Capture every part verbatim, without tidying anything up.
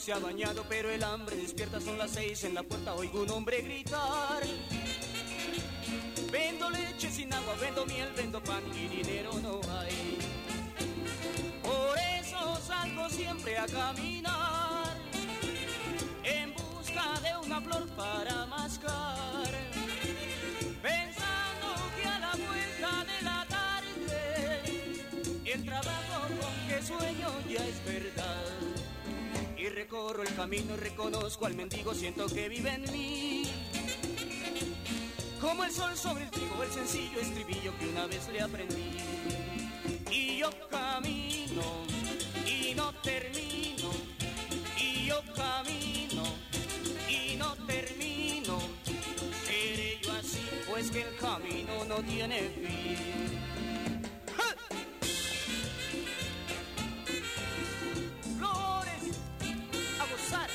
se ha bañado, pero el hambre despierta, son las seis, en la puerta oigo un hombre gritar. Vendo leche sin agua, vendo miel, vendo pan y dinero no hay. Por eso salgo siempre a caminar, en busca de una flor para mascar, pensando que a la vuelta de la tarde el trabajo con que sueño ya es verdad. Y recorro el camino y reconozco al mendigo, siento que vive en mí, como el sol sobre el trigo, el sencillo estribillo que una vez le aprendí. Y yo camino y no termino, y yo camino y no termino. Seré yo así, pues que el camino no tiene fin. ¡Ja! Flores, a gozar.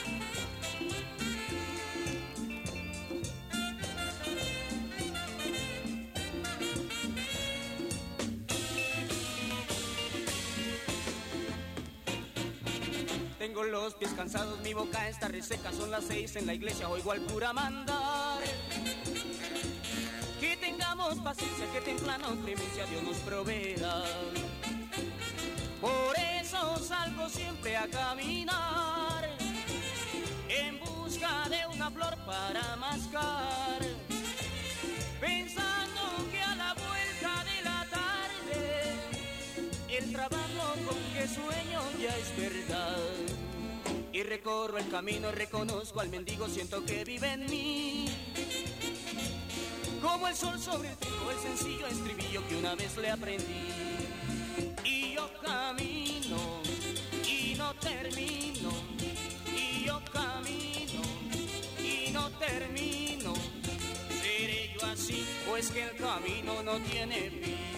Tengo los pies cansados, mi boca está reseca, son las seis, en la iglesia oigo al cura mandar que tengamos paciencia, que temprano clemencia Dios nos proveerá. Por eso salgo siempre a caminar, en busca de una flor para mascar, pensando que a la vuelta de la tarde el trabajo con que sueño ya es verdad. Y recorro el camino, reconozco al mendigo, siento que vive en mí, como el sol sobre el trigo, el sencillo estribillo que una vez le aprendí. Y yo camino y no termino, y yo camino y no termino. Seré yo así, pues que el camino no tiene fin.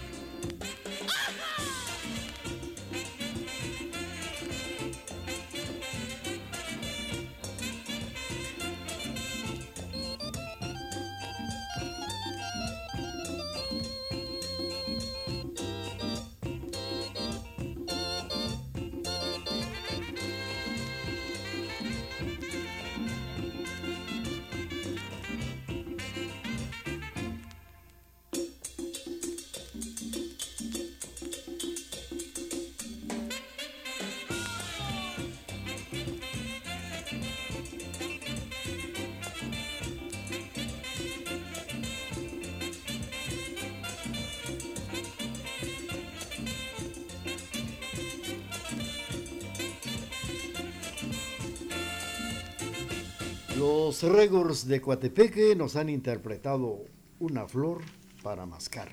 Los Regors de Coatepeque nos han interpretado Una flor para mascar.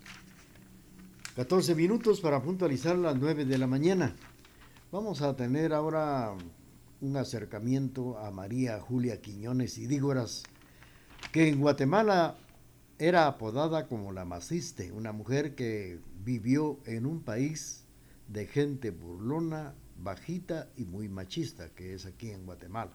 catorce minutos para puntualizar las nueve de la mañana. Vamos a tener ahora un acercamiento a María Julia Quiñones y Dígoras, que en Guatemala era apodada como la Maciste, una mujer que vivió en un país de gente burlona, bajita y muy machista, que es aquí en Guatemala.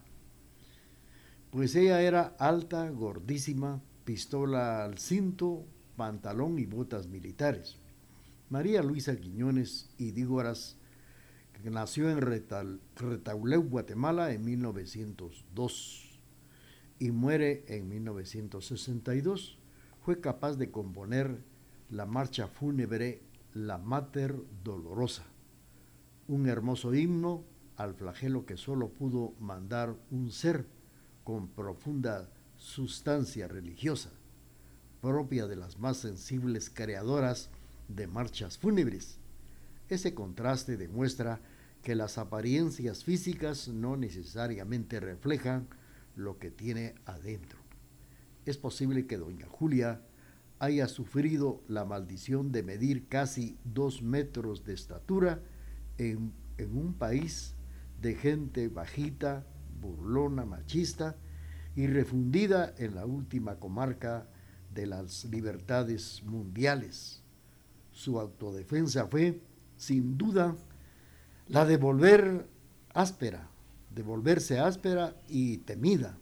Pues ella era alta, gordísima, pistola al cinto, pantalón y botas militares. María Luisa Quiñones y Dígoras, que nació en Retal, Retauleu, Guatemala, en mil novecientos dos y muere en mil novecientos sesenta y dos, fue capaz de componer la marcha fúnebre La Mater Dolorosa, un hermoso himno al flagelo que solo pudo mandar un ser con profunda sustancia religiosa, propia de las más sensibles creadoras de marchas fúnebres. Ese contraste demuestra que las apariencias físicas no necesariamente reflejan lo que tiene adentro. Es posible que doña Julia haya sufrido la maldición de medir casi dos metros de estatura en, en un país de gente bajita, burlona, machista y refundida en la última comarca de las libertades mundiales. Su autodefensa fue, sin duda, la de volver áspera, de volverse áspera y temida.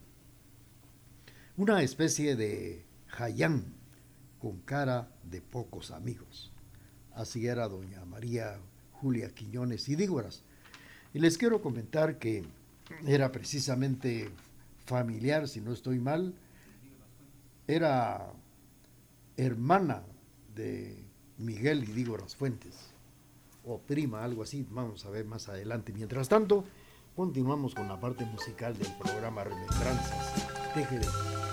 Una especie de jayán con cara de pocos amigos. Así era doña María Julia Quiñones y Dígoras. Y les quiero comentar que era precisamente familiar, si no estoy mal, era hermana de Miguel y Dígoras Fuentes, o prima, algo así, vamos a ver más adelante. Mientras tanto, continuamos con la parte musical del programa Remembranzas T G D.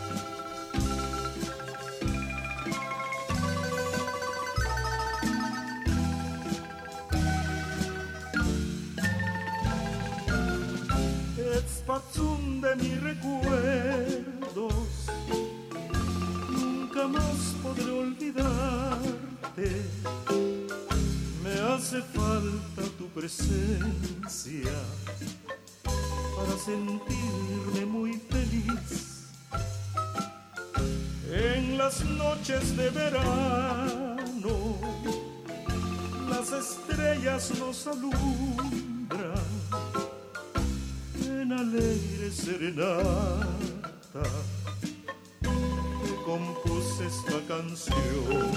Patzum de mis recuerdos, nunca más podré olvidarte. Me hace falta tu presencia para sentirme muy feliz. En las noches de verano, las estrellas nos alumbran. Alegre serenata te compuse esta canción.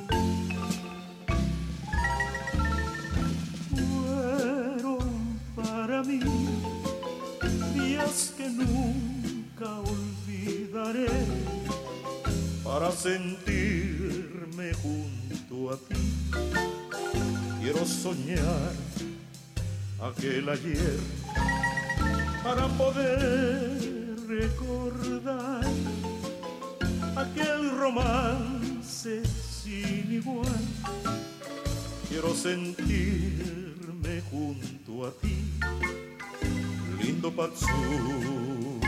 Fueron para mí días que nunca olvidaré, para sentirme junto a ti. Quiero soñar aquel ayer para poder recordar aquel romance sin igual. Quiero sentirme junto a ti, lindo Patzum.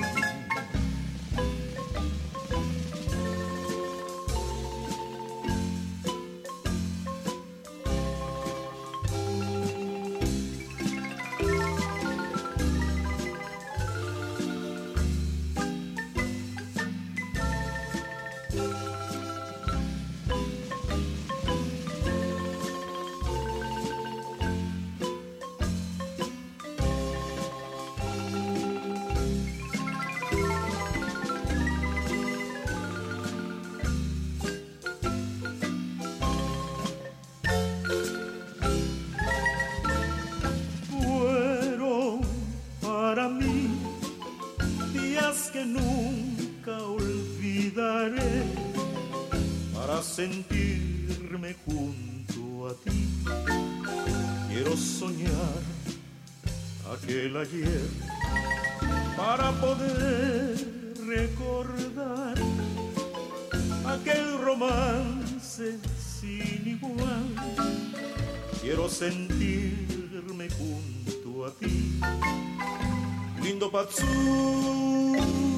Sentirme junto a ti, quiero soñar aquel ayer para poder recordar aquel romance sin igual. Quiero sentirme junto a ti, lindo Patzum.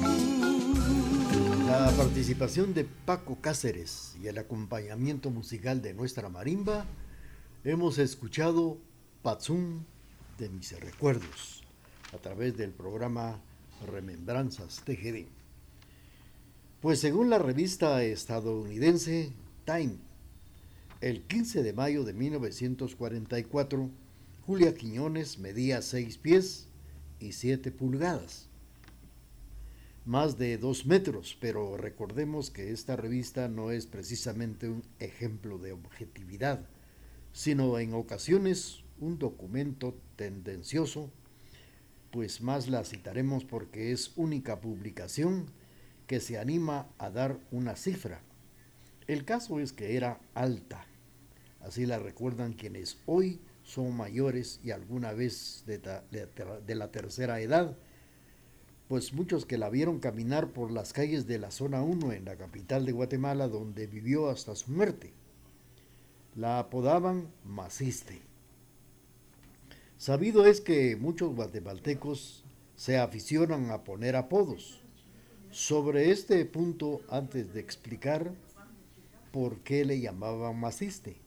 La participación de Paco Cáceres y el acompañamiento musical de nuestra marimba, hemos escuchado Patzum de mis recuerdos a través del programa Remembranzas T G D. Pues según la revista estadounidense Time, el quince de mayo de mil novecientos cuarenta y cuatro, Julia Quiñones medía seis pies y siete pulgadas. Más de dos metros, pero recordemos que esta revista no es precisamente un ejemplo de objetividad, sino en ocasiones un documento tendencioso, pues más la citaremos porque es única publicación que se anima a dar una cifra. El caso es que era alta, así la recuerdan quienes hoy son mayores y alguna vez de, ta, de, de la tercera edad, pues muchos que la vieron caminar por las calles de la zona uno en la capital de Guatemala, donde vivió hasta su muerte. La apodaban Maciste. Sabido es que muchos guatemaltecos se aficionan a poner apodos. Sobre este punto, antes de explicar por qué le llamaban Maciste,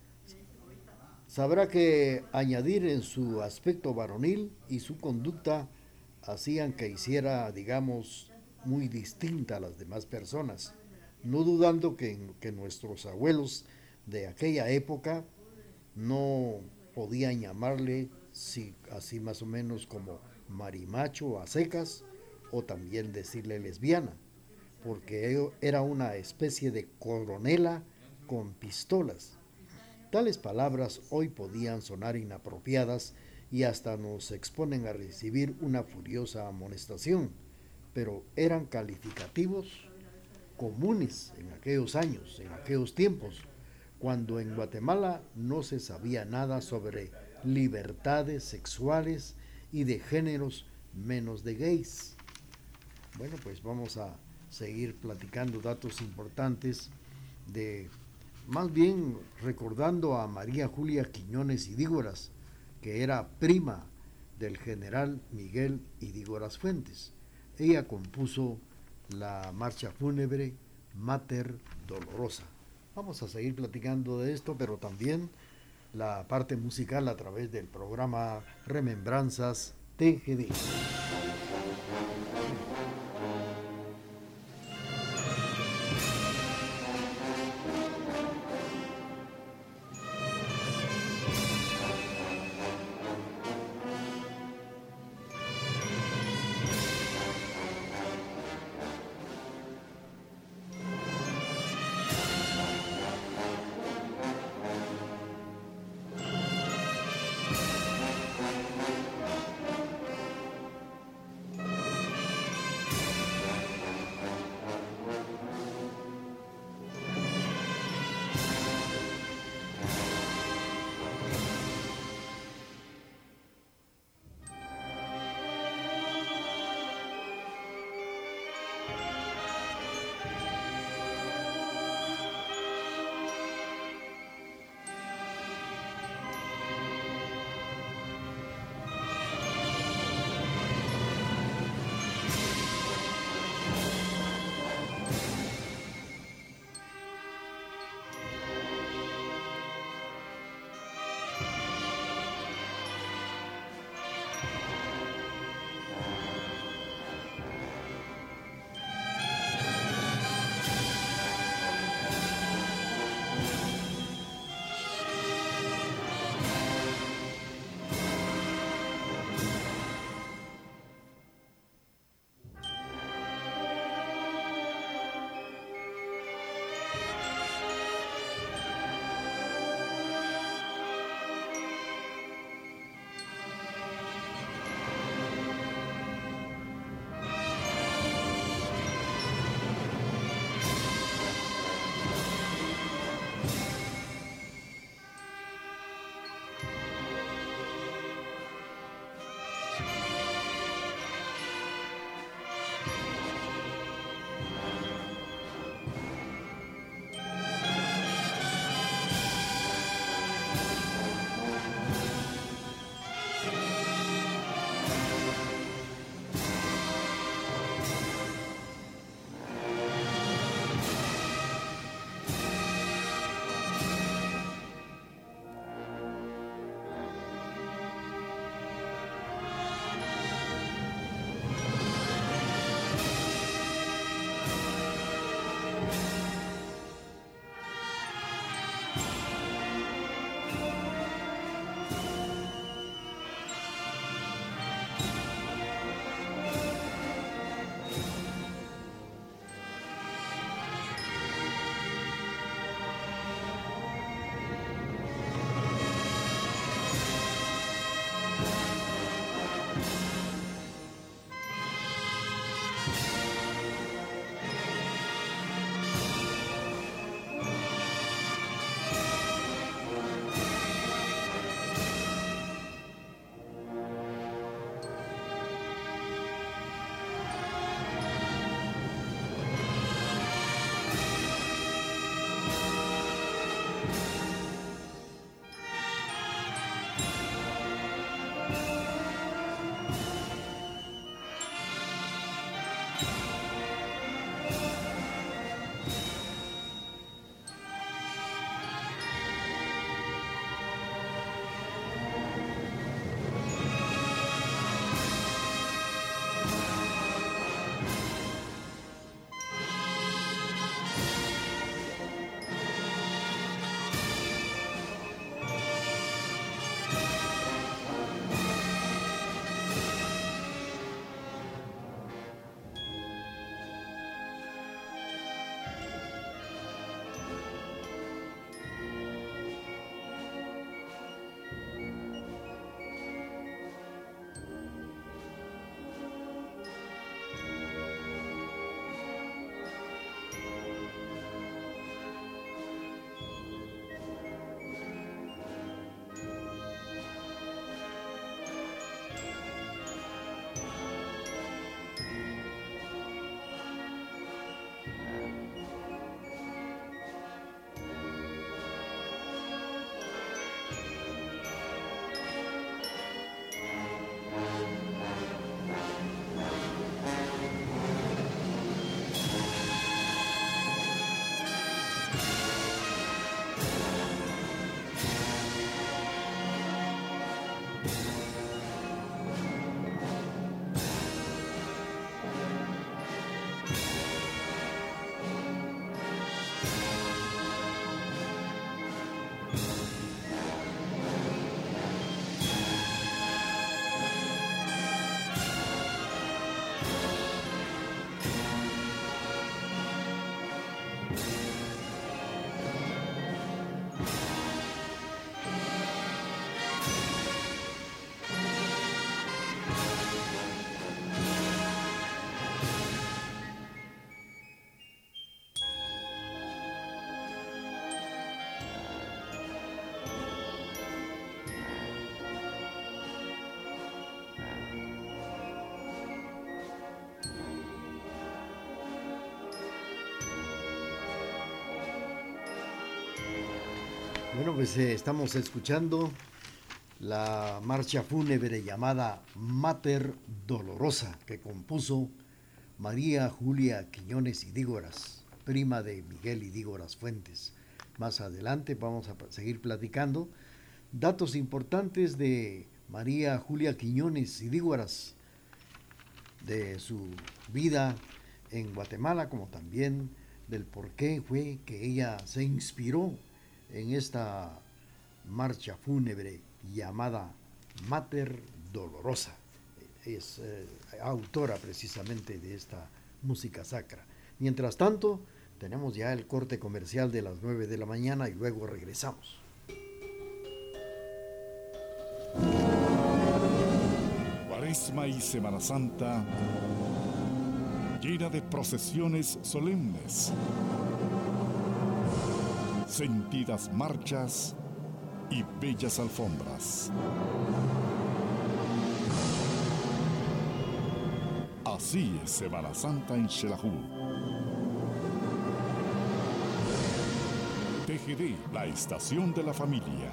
sabrá que añadir en su aspecto varonil y su conducta hacían que hiciera, digamos, muy distinta a las demás personas, no dudando que, que nuestros abuelos de aquella época no podían llamarle si, así más o menos como marimacho a secas, o también decirle lesbiana, porque era una especie de coronela con pistolas. Tales palabras hoy podían sonar inapropiadas y hasta nos exponen a recibir una furiosa amonestación, pero eran calificativos comunes en aquellos años, en aquellos tiempos, cuando en Guatemala no se sabía nada sobre libertades sexuales y de géneros, menos de gays. Bueno, pues vamos a seguir platicando datos importantes de, más bien recordando a María Julia Quiñones Idígoras, que era prima del general Miguel Idígoras Fuentes. Ella compuso la marcha fúnebre Mater Dolorosa. Vamos a seguir platicando de esto, pero también la parte musical a través del programa Remembranzas T G D. Bueno, pues eh, estamos escuchando la marcha fúnebre llamada Mater Dolorosa, que compuso María Julia Quiñones y Dígoras, prima de Miguel y Dígoras Fuentes. Más adelante vamos a seguir platicando datos importantes de María Julia Quiñones y Dígoras, de su vida en Guatemala, como también del por qué fue que ella se inspiró en esta marcha fúnebre llamada Mater Dolorosa. Es eh, autora precisamente de esta música sacra. Mientras tanto, tenemos ya el corte comercial de las nueve de la mañana y luego regresamos. Cuaresma y Semana Santa, llena de procesiones solemnes, sentidas marchas y bellas alfombras. Así es Semana Santa en Xelajú. T G D, la estación de la familia.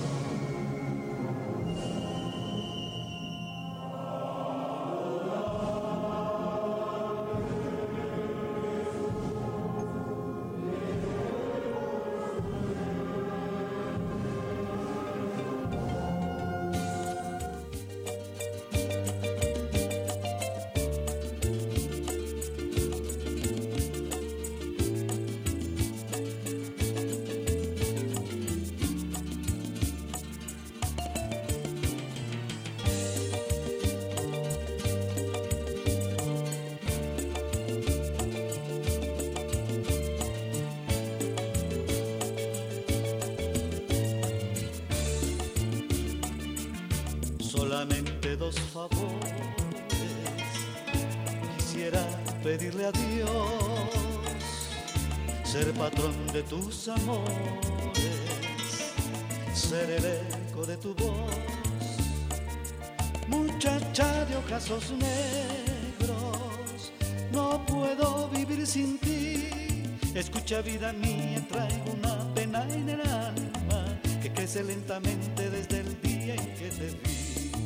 Solamente dos favores quisiera pedirle a Dios: ser patrón de tus amores, ser el eco de tu voz, muchacha de ojazos negros, no puedo vivir sin ti. Escucha, vida mía, traigo una pena en el alma que crece lentamente desde el día en que te vi.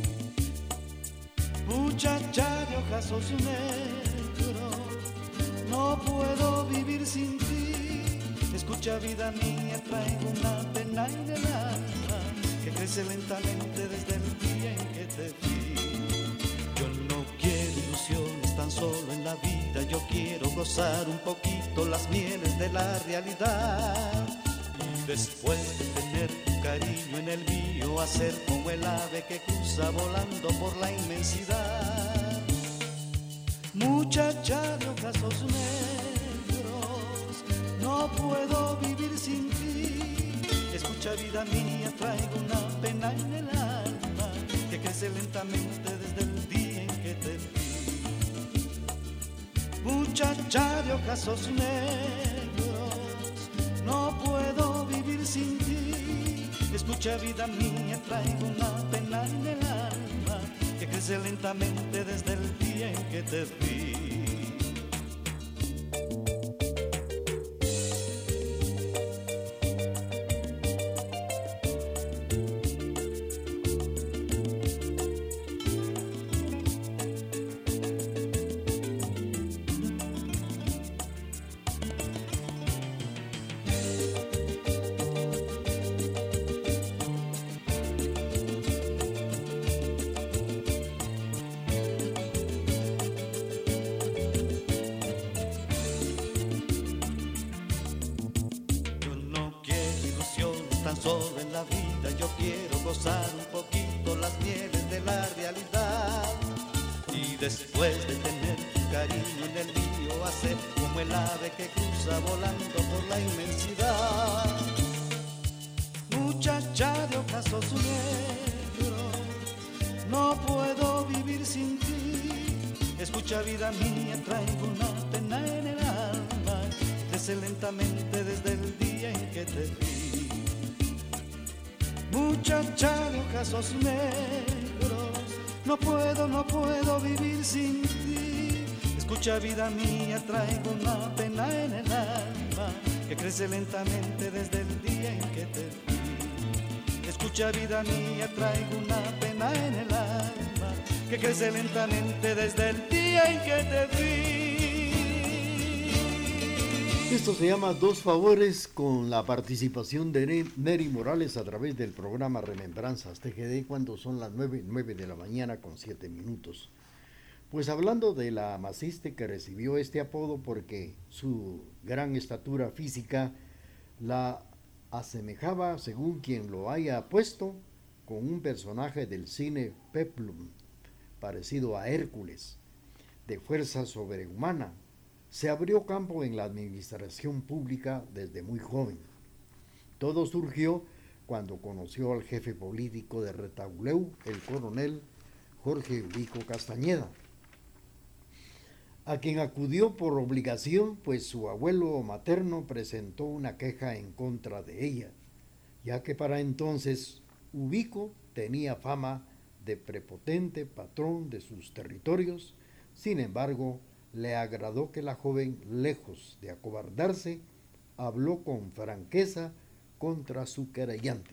Muchacha de ojazos negros, no puedo vivir sin ti. Escucha, vida mía, traigo una pena en el alma que crece lentamente desde el día en que te vi. Yo no quiero ilusiones tan solo en la vida, yo quiero gozar un poquito las mieles de la realidad. Y después de tener tu cariño en el mío, hacer como el ave que cruza volando por la inmensidad. Muchacha de ojazos negros, no puedo vivir sin ti. Escucha, vida mía, traigo una pena en el alma que crece lentamente desde el día en que te vi. Muchacha de ojazos negros, no puedo vivir sin ti. Escucha, vida mía, traigo una pena en el alma que crece lentamente desde el día en que te vi. Solo en la vida yo quiero gozar un poquito las mieles de la realidad. Y después de tener tu cariño en el mío, hacer como el ave que cruza volando por la inmensidad. Muchacha de ojazos negros, no puedo vivir sin ti. Escucha, vida mía, traigo una pena en el alma, crece lentamente desde el día en que te vi. Muchacha de ojazos negros, no puedo, no puedo vivir sin ti. Escucha, vida mía, traigo una pena en el alma que crece lentamente desde el día en que te vi. Escucha vida mía, traigo una pena en el alma que crece lentamente desde el día en que te vi. Esto se llama Dos Favores, con la participación de Neri Morales a través del programa Remembranzas T G D, cuando son las nueve, nueve de la mañana con siete minutos. Pues hablando de la Maciste, que recibió este apodo porque su gran estatura física la asemejaba, según quien lo haya puesto, con un personaje del cine peplum, parecido a Hércules, de fuerza sobrehumana. Se abrió campo en la administración pública desde muy joven. Todo surgió cuando conoció al jefe político de Retauleu, el coronel Jorge Ubico Castañeda, a quien acudió por obligación, pues su abuelo materno presentó una queja en contra de ella, ya que para entonces Ubico tenía fama de prepotente patrón de sus territorios. Sin embargo, le agradó que la joven, lejos de acobardarse, habló con franqueza contra su querellante.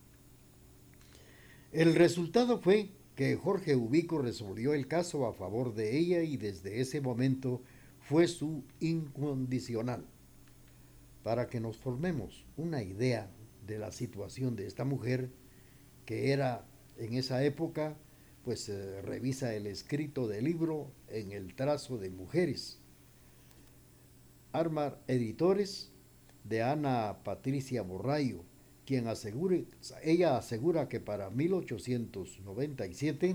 El resultado fue que Jorge Ubico resolvió el caso a favor de ella y desde ese momento fue su incondicional. Para que nos formemos una idea de la situación de esta mujer, que era en esa época, pues eh, revisa el escrito del libro En el trazo de mujeres, Armar Editores, de Ana Patricia Borrayo, quien asegure, ella asegura que para mil ochocientos noventa y siete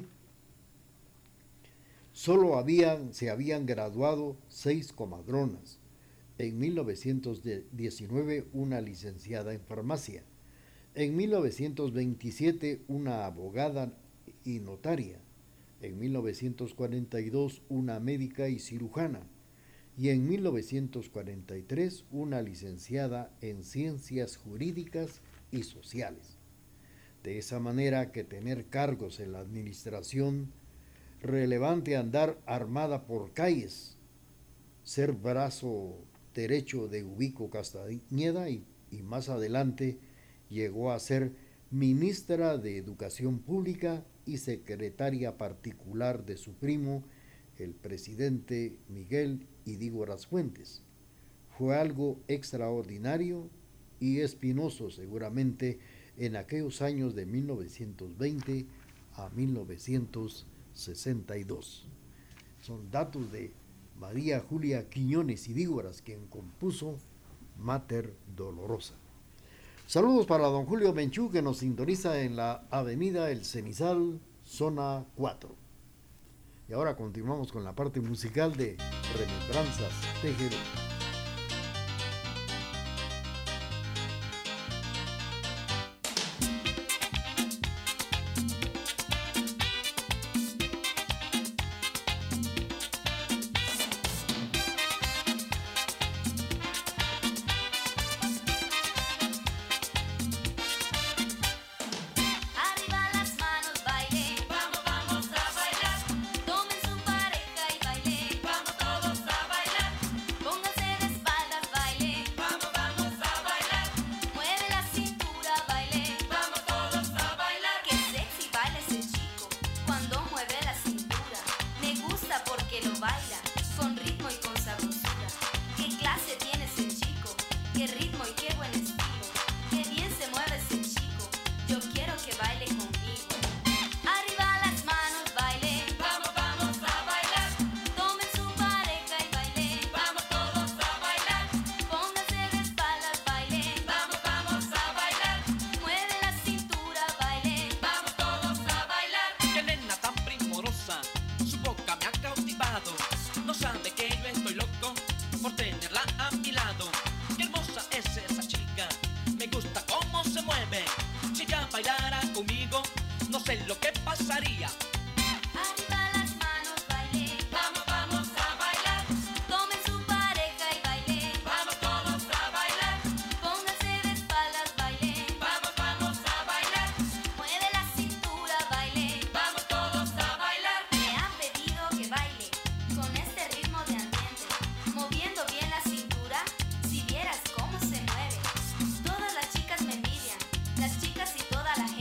solo habían, se habían graduado seis comadronas, en mil novecientos diecinueve una licenciada en farmacia, en mil novecientos veintisiete una abogada y notaria, en mil novecientos cuarenta y dos una médica y cirujana, y en mil novecientos cuarenta y tres una licenciada en ciencias jurídicas y sociales. De esa manera que tener cargos en la administración, relevante andar armada por calles, ser brazo derecho de Ubico Castañeda y, y más adelante llegó a ser ministra de Educación Pública y secretaria particular de su primo, el presidente Miguel Idígoras Fuentes. Fue algo extraordinario y espinoso seguramente en aquellos años de mil novecientos veinte a mil novecientos sesenta y dos. Son datos de María Julia Quiñones Idígoras, quien compuso Mater Dolorosa. Saludos para don Julio Menchú, que nos sintoniza en la avenida El Cenizal, zona cuatro. Y ahora continuamos con la parte musical de Remembranzas T G D. Las chicas y toda la gente.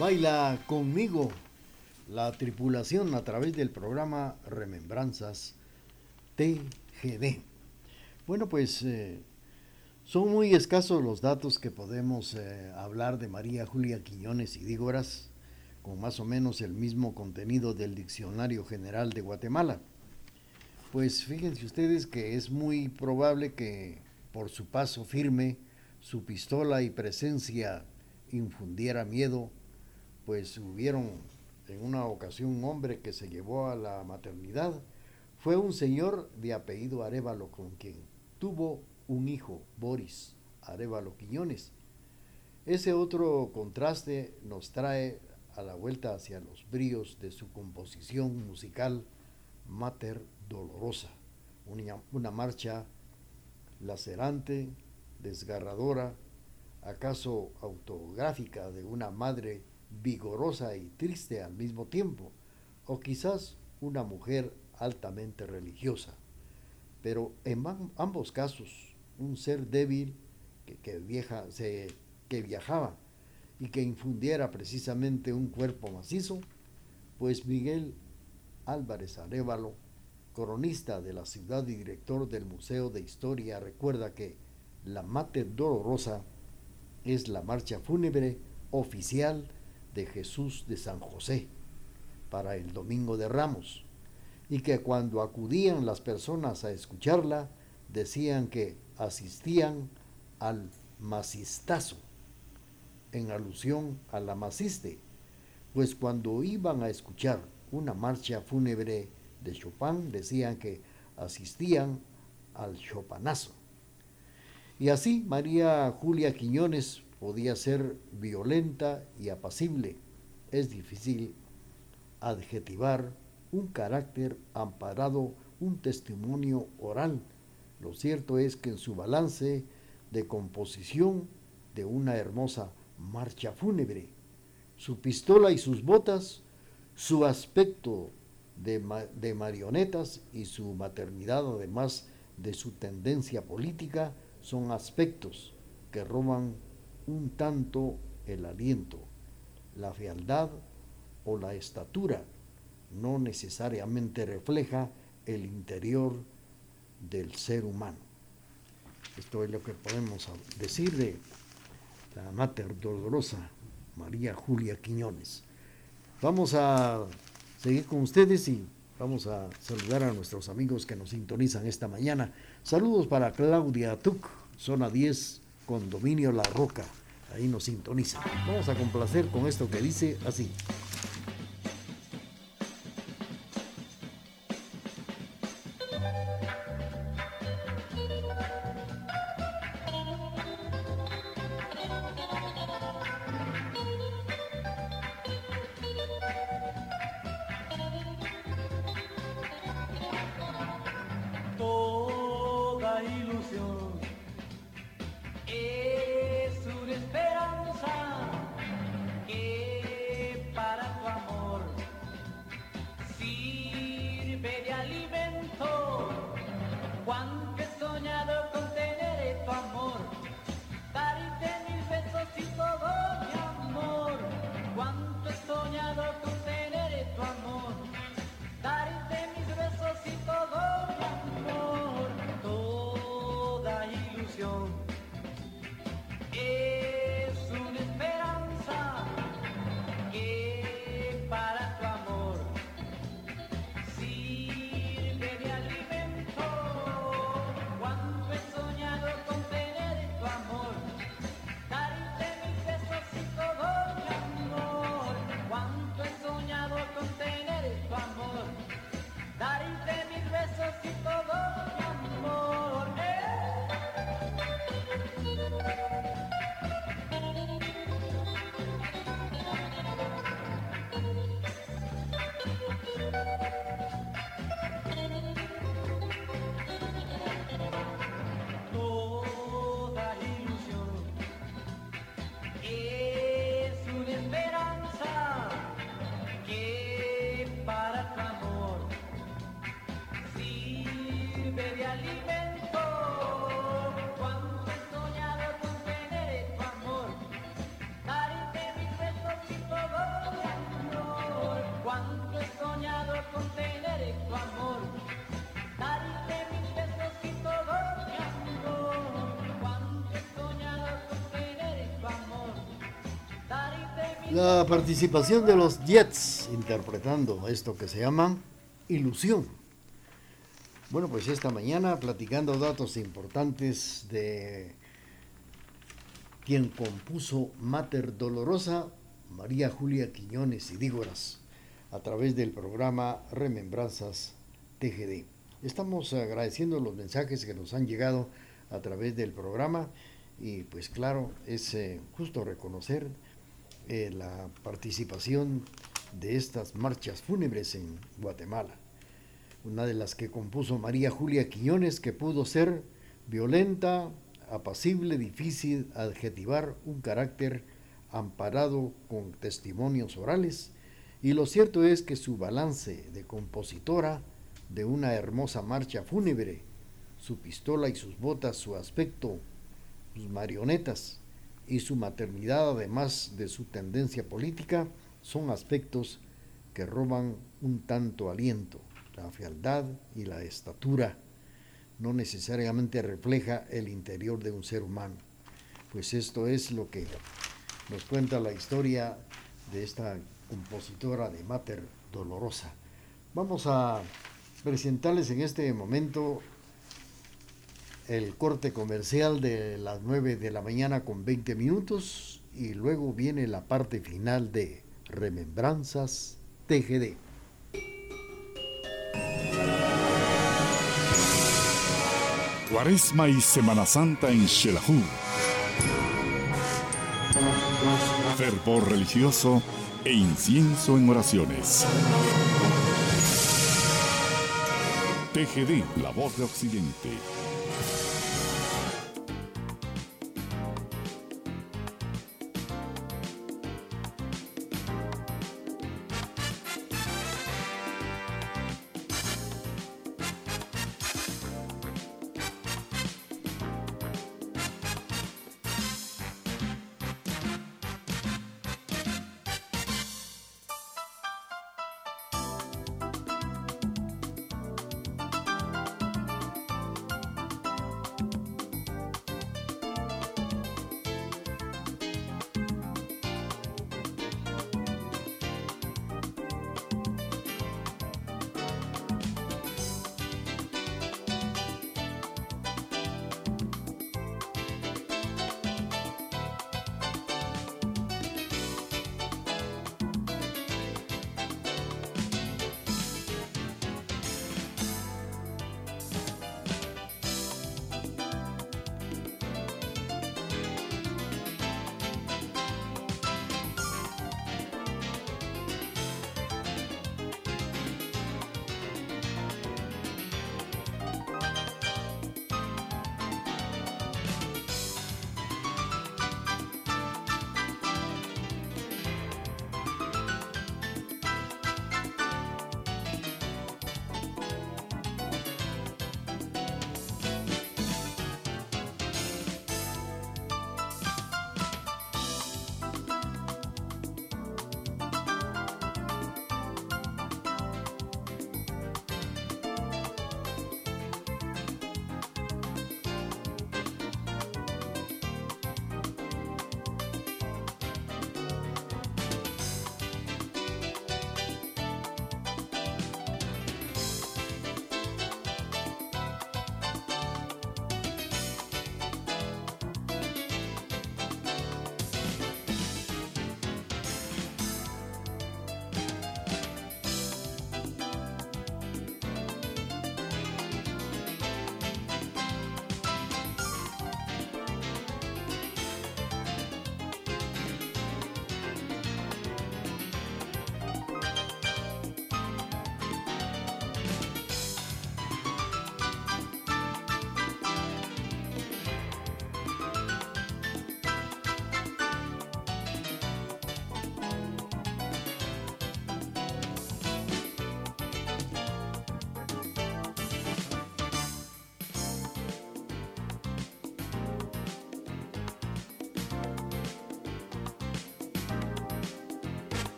Baila conmigo, la tripulación a través del programa Remembranzas T G D. Bueno, pues eh, son muy escasos los datos que podemos eh, hablar de María Julia Quiñones y Dígoras, con más o menos el mismo contenido del Diccionario General de Guatemala. Pues fíjense ustedes que es muy probable que por su paso firme, su pistola y presencia infundiera miedo, pues hubieron en una ocasión un hombre que se llevó a la maternidad. Fue un señor de apellido Arévalo con quien tuvo un hijo, Boris Arévalo Quiñones. Ese otro contraste nos trae a la vuelta hacia los bríos de su composición musical Mater Dolorosa, una, una marcha lacerante, desgarradora, acaso autográfica de una madre vigorosa y triste al mismo tiempo, o quizás una mujer altamente religiosa, pero en ambos casos un ser débil que, que, vieja, se, que viajaba y que infundiera precisamente un cuerpo macizo, pues Miguel Álvarez Arévalo, cronista de la ciudad y director del Museo de Historia, recuerda que la Mater Dolorosa es la marcha fúnebre oficial de Jesús de San José para el Domingo de Ramos, y que cuando acudían las personas a escucharla decían que asistían al macistazo, en alusión a la maciste, pues cuando iban a escuchar una marcha fúnebre de Chopin decían que asistían al chopanazo. Y así María Julia Quiñones podía ser violenta y apacible. Es difícil adjetivar un carácter amparado, un testimonio oral. Lo cierto es que en su balance de composición de una hermosa marcha fúnebre, su pistola y sus botas, su aspecto de, ma- de marionetas y su maternidad, además de su tendencia política, son aspectos que roban un tanto el aliento, la fealdad o la estatura. No necesariamente refleja el interior del ser humano. Esto es lo que podemos decir de la Mater Dolorosa, María Julia Quiñones. Vamos a seguir con ustedes y vamos a saludar a nuestros amigos que nos sintonizan esta mañana. Saludos para Claudia Tuc, zona diez, condominio La Roca. Ahí nos sintoniza. Vamos a complacer con esto que dice así. Toda ilusión es una esperanza que para tu amor sirve de alimento. Cuánto he soñado con tener tu amor, darte mil besos y todo mi amor. Cuánto he soñado con tener tu amor, darte mis besos y todo mi amor. Toda ilusión es una esperanza que para tu amor sirve de alimento. La participación de los Jets interpretando esto que se llama Ilusión. Bueno, pues esta mañana platicando datos importantes de quien compuso Mater Dolorosa, María Julia Quiñones y Dígoras, a través del programa Remembranzas T G D. Estamos agradeciendo los mensajes que nos han llegado a través del programa y pues claro, es eh, justo reconocer eh, la participación de estas marchas fúnebres en Guatemala. Una de las que compuso María Julia Quiñones, que pudo ser violenta, apacible, difícil adjetivar un carácter amparado con testimonios orales, y lo cierto es que su balance de compositora de una hermosa marcha fúnebre, su pistola y sus botas, su aspecto, sus marionetas y su maternidad, además de su tendencia política, son aspectos que roban un tanto aliento. La fealdad y la estatura no necesariamente refleja el interior de un ser humano. Pues esto es lo que nos cuenta la historia de esta compositora de Mater Dolorosa. Vamos a presentarles en este momento el corte comercial de las nueve de la mañana con veinte minutos y luego viene la parte final de Remembranzas T G D. Cuaresma y Semana Santa en Xelajú. Fervor religioso e incienso en oraciones. T G D, la voz de Occidente.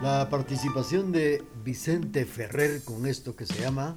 La participación de Vicente Ferrer con esto que se llama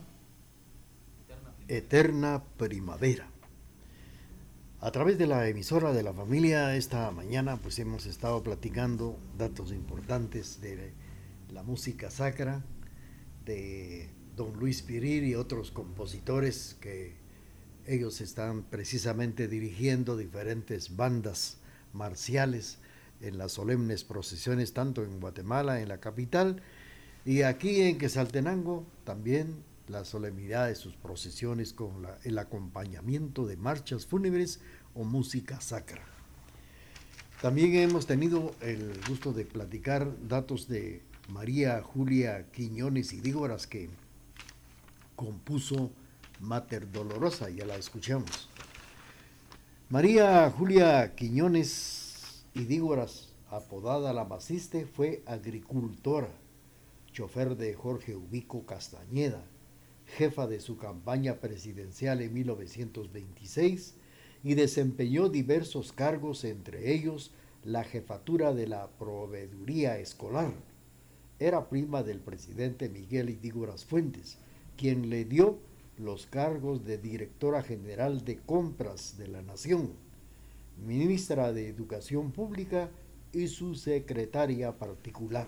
Eterna Primavera. A través de la emisora de la familia, esta mañana pues hemos estado platicando datos importantes de la música sacra, de don Luis Pirir y otros compositores que ellos están precisamente dirigiendo diferentes bandas marciales en las solemnes procesiones, tanto en Guatemala, en la capital, y aquí en Quetzaltenango también la solemnidad de sus procesiones con la, el acompañamiento de marchas fúnebres o música sacra. También hemos tenido el gusto de platicar datos de María Julia Quiñones y Dígoras, que compuso Mater Dolorosa, ya la escuchamos. María Julia Quiñones y Dígoras, apodada La Maciste, fue agricultora, chofer de Jorge Ubico Castañeda, jefa de su campaña presidencial en mil novecientos veintiséis y desempeñó diversos cargos, entre ellos la jefatura de la proveeduría escolar. Era prima del presidente Miguel Ydígoras Fuentes, quien le dio los cargos de directora general de compras de la Nación, ministra de Educación Pública y su secretaria particular.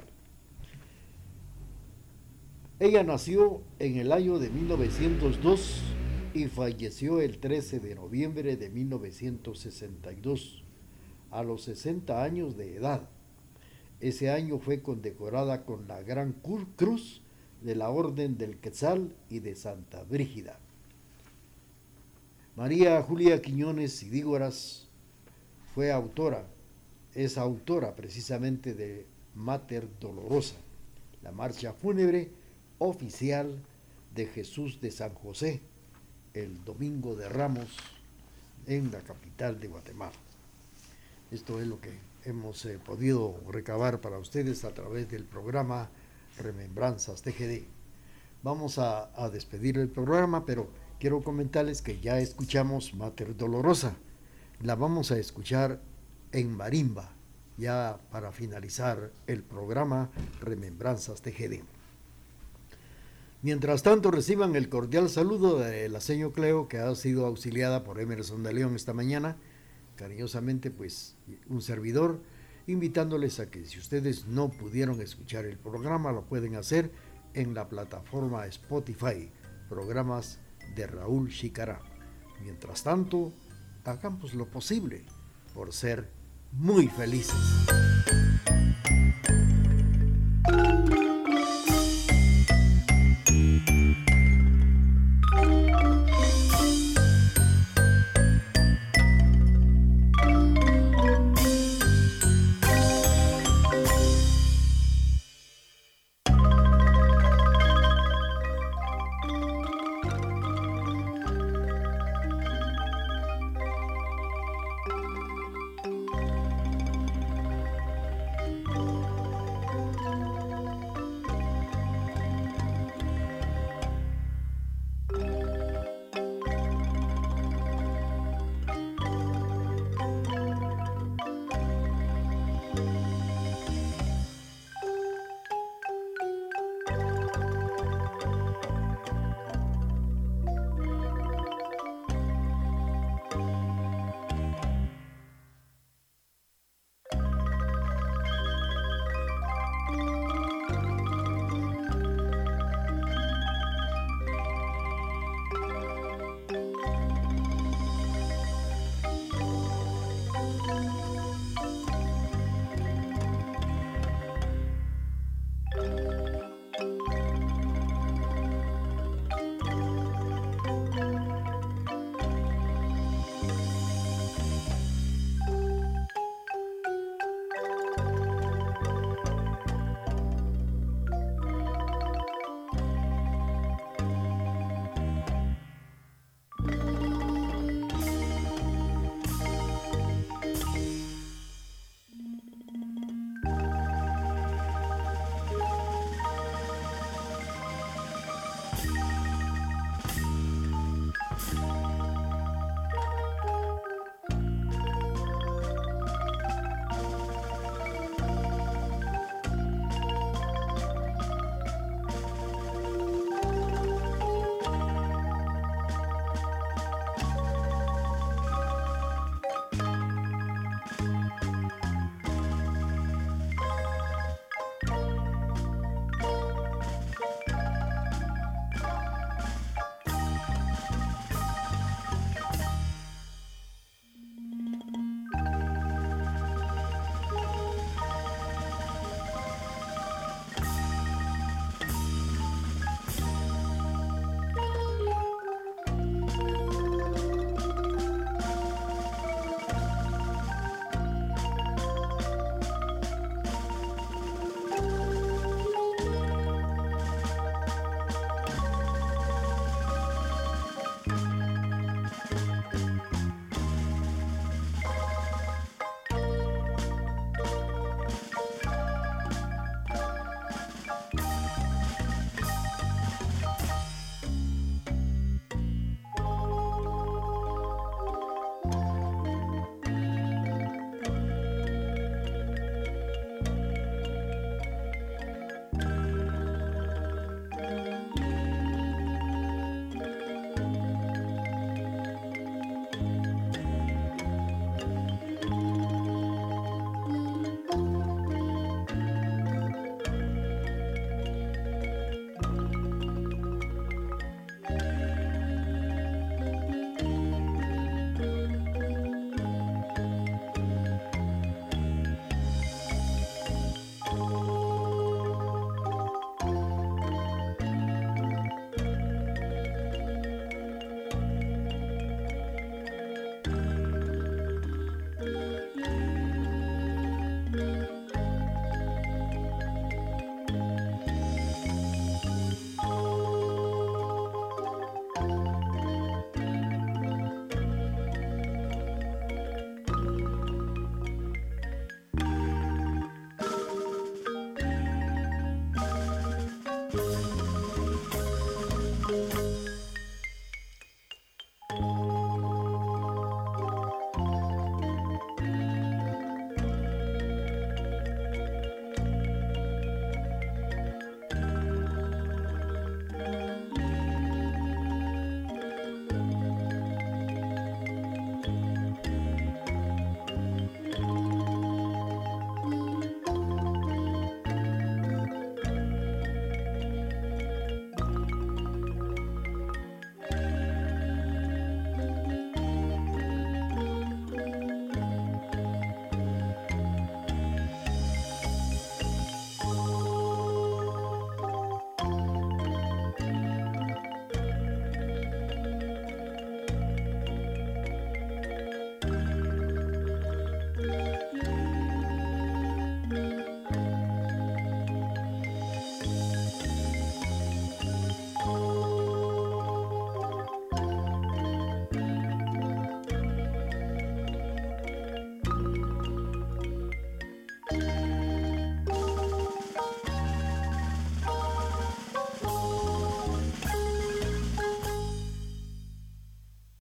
Ella nació en el año de mil novecientos dos y falleció el trece de noviembre de mil novecientos sesenta y dos, a los sesenta años de edad. Ese año fue condecorada con la Gran Cruz de la Orden del Quetzal y de Santa Brígida. María Julia Quiñones y Dígoras fue autora, es autora precisamente de Mater Dolorosa, la marcha fúnebre oficial de Jesús de San José, el Domingo de Ramos en la capital de Guatemala. Esto es lo que hemos eh, podido recabar para ustedes a través del programa Remembranzas T G D. Vamos a, a despedir el programa, pero quiero comentarles que ya escuchamos Mater Dolorosa. La vamos a escuchar en marimba, ya para finalizar el programa Remembranzas T G D. Mientras tanto, reciban el cordial saludo de la señora Cleo, que ha sido auxiliada por Emerson de León esta mañana. Cariñosamente, pues, un servidor, invitándoles a que si ustedes no pudieron escuchar el programa, lo pueden hacer en la plataforma Spotify, programas de Raúl Chicará. Mientras tanto, hagamos lo posible por ser muy felices.